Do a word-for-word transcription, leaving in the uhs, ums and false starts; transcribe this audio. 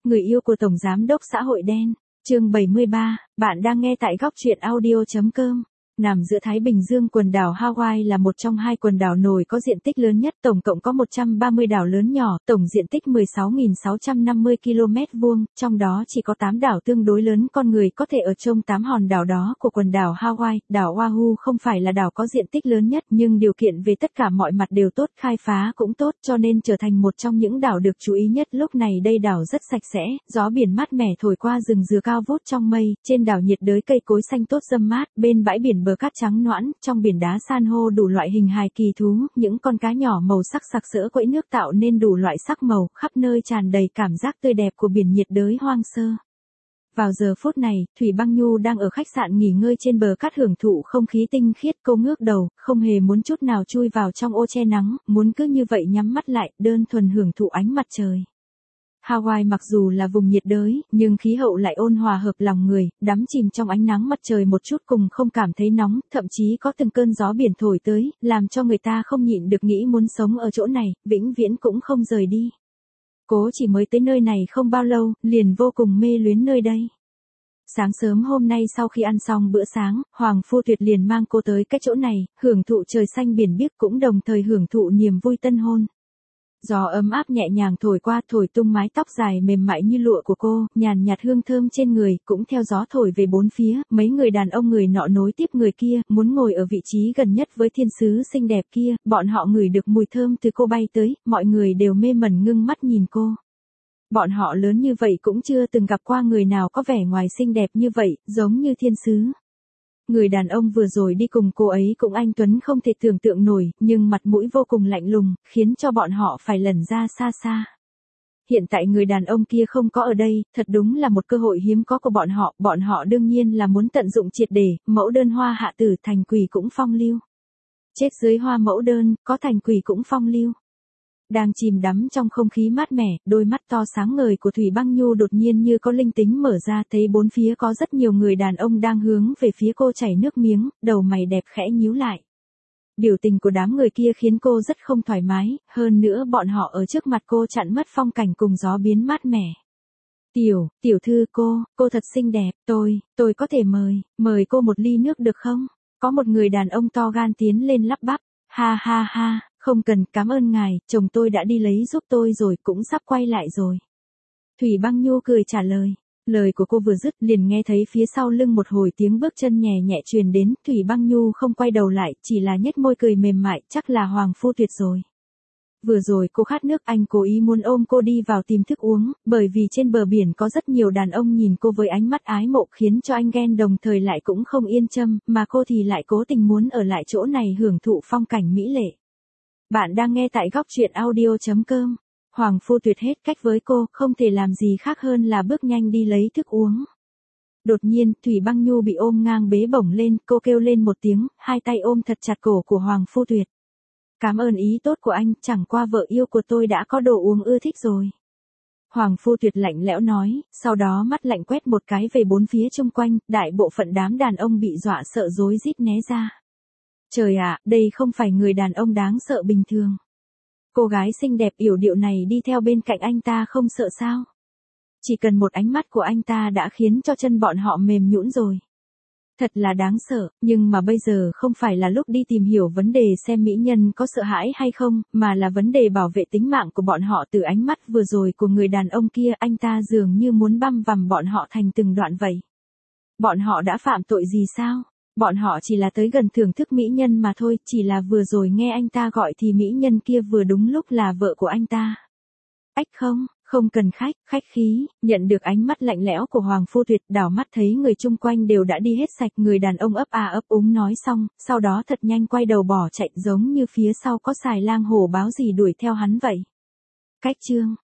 Người yêu của Tổng Giám đốc xã hội đen, chương bảy mươi ba, bạn đang nghe tại góc truyện audio.com. Nằm giữa Thái Bình Dương, quần đảo Hawaii là một trong hai quần đảo nổi có diện tích lớn nhất, tổng cộng có một trăm ba mươi đảo lớn nhỏ, tổng diện tích mười sáu nghìn sáu trăm năm mươi ki lô mét vuông, trong đó chỉ có tám đảo tương đối lớn, con người có thể ở trong tám hòn đảo đó của quần đảo Hawaii. Đảo Oahu không phải là đảo có diện tích lớn nhất, nhưng điều kiện về tất cả mọi mặt đều tốt, khai phá cũng tốt, cho nên trở thành một trong những đảo được chú ý nhất. Lúc này đây đảo rất sạch sẽ, gió biển mát mẻ thổi qua rừng dừa cao vút trong mây, trên đảo nhiệt đới cây cối xanh tốt râm mát, bên bãi biển bờ cát trắng nõn, trong biển đá san hô đủ loại hình hài kỳ thú, những con cá nhỏ màu sắc sặc sỡ quẫy nước tạo nên đủ loại sắc màu, khắp nơi tràn đầy cảm giác tươi đẹp của biển nhiệt đới hoang sơ. Vào giờ phút này, Thủy Băng Nhu đang ở khách sạn nghỉ ngơi trên bờ cát hưởng thụ không khí tinh khiết, cô ngước đầu, không hề muốn chút nào chui vào trong ô che nắng, muốn cứ như vậy nhắm mắt lại, đơn thuần hưởng thụ ánh mặt trời. Hawaii mặc dù là vùng nhiệt đới, nhưng khí hậu lại ôn hòa hợp lòng người, đắm chìm trong ánh nắng mặt trời một chút cùng không cảm thấy nóng, thậm chí có từng cơn gió biển thổi tới, làm cho người ta không nhịn được nghĩ muốn sống ở chỗ này, vĩnh viễn cũng không rời đi. Cô chỉ mới tới nơi này không bao lâu, liền vô cùng mê luyến nơi đây. Sáng sớm hôm nay sau khi ăn xong bữa sáng, Hoàng Phu Tuyệt liền mang cô tới cái chỗ này, hưởng thụ trời xanh biển biếc cũng đồng thời hưởng thụ niềm vui tân hôn. Gió ấm áp nhẹ nhàng thổi qua, thổi tung mái tóc dài mềm mại như lụa của cô, nhàn nhạt hương thơm trên người, cũng theo gió thổi về bốn phía, mấy người đàn ông người nọ nối tiếp người kia, muốn ngồi ở vị trí gần nhất với thiên sứ xinh đẹp kia, bọn họ ngửi được mùi thơm từ cô bay tới, mọi người đều mê mẩn ngưng mắt nhìn cô. Bọn họ lớn như vậy cũng chưa từng gặp qua người nào có vẻ ngoài xinh đẹp như vậy, giống như thiên sứ. Người đàn ông vừa rồi đi cùng cô ấy cũng anh tuấn không thể tưởng tượng nổi, nhưng mặt mũi vô cùng lạnh lùng, khiến cho bọn họ phải lẩn ra xa xa. Hiện tại người đàn ông kia không có ở đây, thật đúng là một cơ hội hiếm có của bọn họ, bọn họ đương nhiên là muốn tận dụng triệt để, mẫu đơn hoa hạ tử thành quỷ cũng phong lưu. Chết dưới hoa mẫu đơn, có thành quỷ cũng phong lưu. Đang chìm đắm trong không khí mát mẻ, đôi mắt to sáng ngời của Thủy Băng Nhu đột nhiên như có linh tính mở ra, thấy bốn phía có rất nhiều người đàn ông đang hướng về phía cô chảy nước miếng, đầu mày đẹp khẽ nhíu lại. Biểu tình của đám người kia khiến cô rất không thoải mái, hơn nữa bọn họ ở trước mặt cô chặn mất phong cảnh cùng gió biến mát mẻ. Tiểu, tiểu thư cô, cô thật xinh đẹp, tôi, tôi có thể mời, mời cô một ly nước được không? Có một người đàn ông to gan tiến lên lắp bắp, ha ha ha. Không cần, cảm ơn ngài, chồng tôi đã đi lấy giúp tôi rồi, cũng sắp quay lại rồi. Thủy Băng Nhu cười trả lời. Lời của cô vừa dứt liền nghe thấy phía sau lưng một hồi tiếng bước chân nhẹ nhẹ truyền đến, Thủy Băng Nhu không quay đầu lại, chỉ là nhếch môi cười mềm mại, chắc là Hoàng Phu Tuyệt rồi. Vừa rồi cô khát nước, anh cố ý muốn ôm cô đi vào tìm thức uống, bởi vì trên bờ biển có rất nhiều đàn ông nhìn cô với ánh mắt ái mộ khiến cho anh ghen đồng thời lại cũng không yên châm, mà cô thì lại cố tình muốn ở lại chỗ này hưởng thụ phong cảnh mỹ lệ. Bạn đang nghe tại góc truyện audio.com. Hoàng Phu Tuyệt hết cách với cô, không thể làm gì khác hơn là bước nhanh đi lấy thức uống. Đột nhiên, Thủy Băng Nhu bị ôm ngang bế bổng lên, cô kêu lên một tiếng, hai tay ôm thật chặt cổ của Hoàng Phu Tuyệt. Cảm ơn ý tốt của anh, chẳng qua vợ yêu của tôi đã có đồ uống ưa thích rồi. Hoàng Phu Tuyệt lạnh lẽo nói, sau đó mắt lạnh quét một cái về bốn phía xung quanh, đại bộ phận đám đàn ông bị dọa sợ rối rít né ra. Trời ạ, đây không phải người đàn ông đáng sợ bình thường. Cô gái xinh đẹp yểu điệu này đi theo bên cạnh anh ta không sợ sao? Chỉ cần một ánh mắt của anh ta đã khiến cho chân bọn họ mềm nhũn rồi. Thật là đáng sợ, nhưng mà bây giờ không phải là lúc đi tìm hiểu vấn đề xem mỹ nhân có sợ hãi hay không, mà là vấn đề bảo vệ tính mạng của bọn họ. Từ ánh mắt vừa rồi của người đàn ông kia, anh ta dường như muốn băm vằm bọn họ thành từng đoạn vậy. Bọn họ đã phạm tội gì sao? Bọn họ chỉ là tới gần thưởng thức mỹ nhân mà thôi, chỉ là vừa rồi nghe anh ta gọi thì mỹ nhân kia vừa đúng lúc là vợ của anh ta. Ách không, không cần khách, khách khí, nhận được ánh mắt lạnh lẽo của Hoàng Phu Tuyệt, đảo mắt thấy người chung quanh đều đã đi hết sạch, người đàn ông ấp à ấp úng nói xong, sau đó thật nhanh quay đầu bỏ chạy giống như phía sau có xài lang hổ báo gì đuổi theo hắn vậy. Cách chương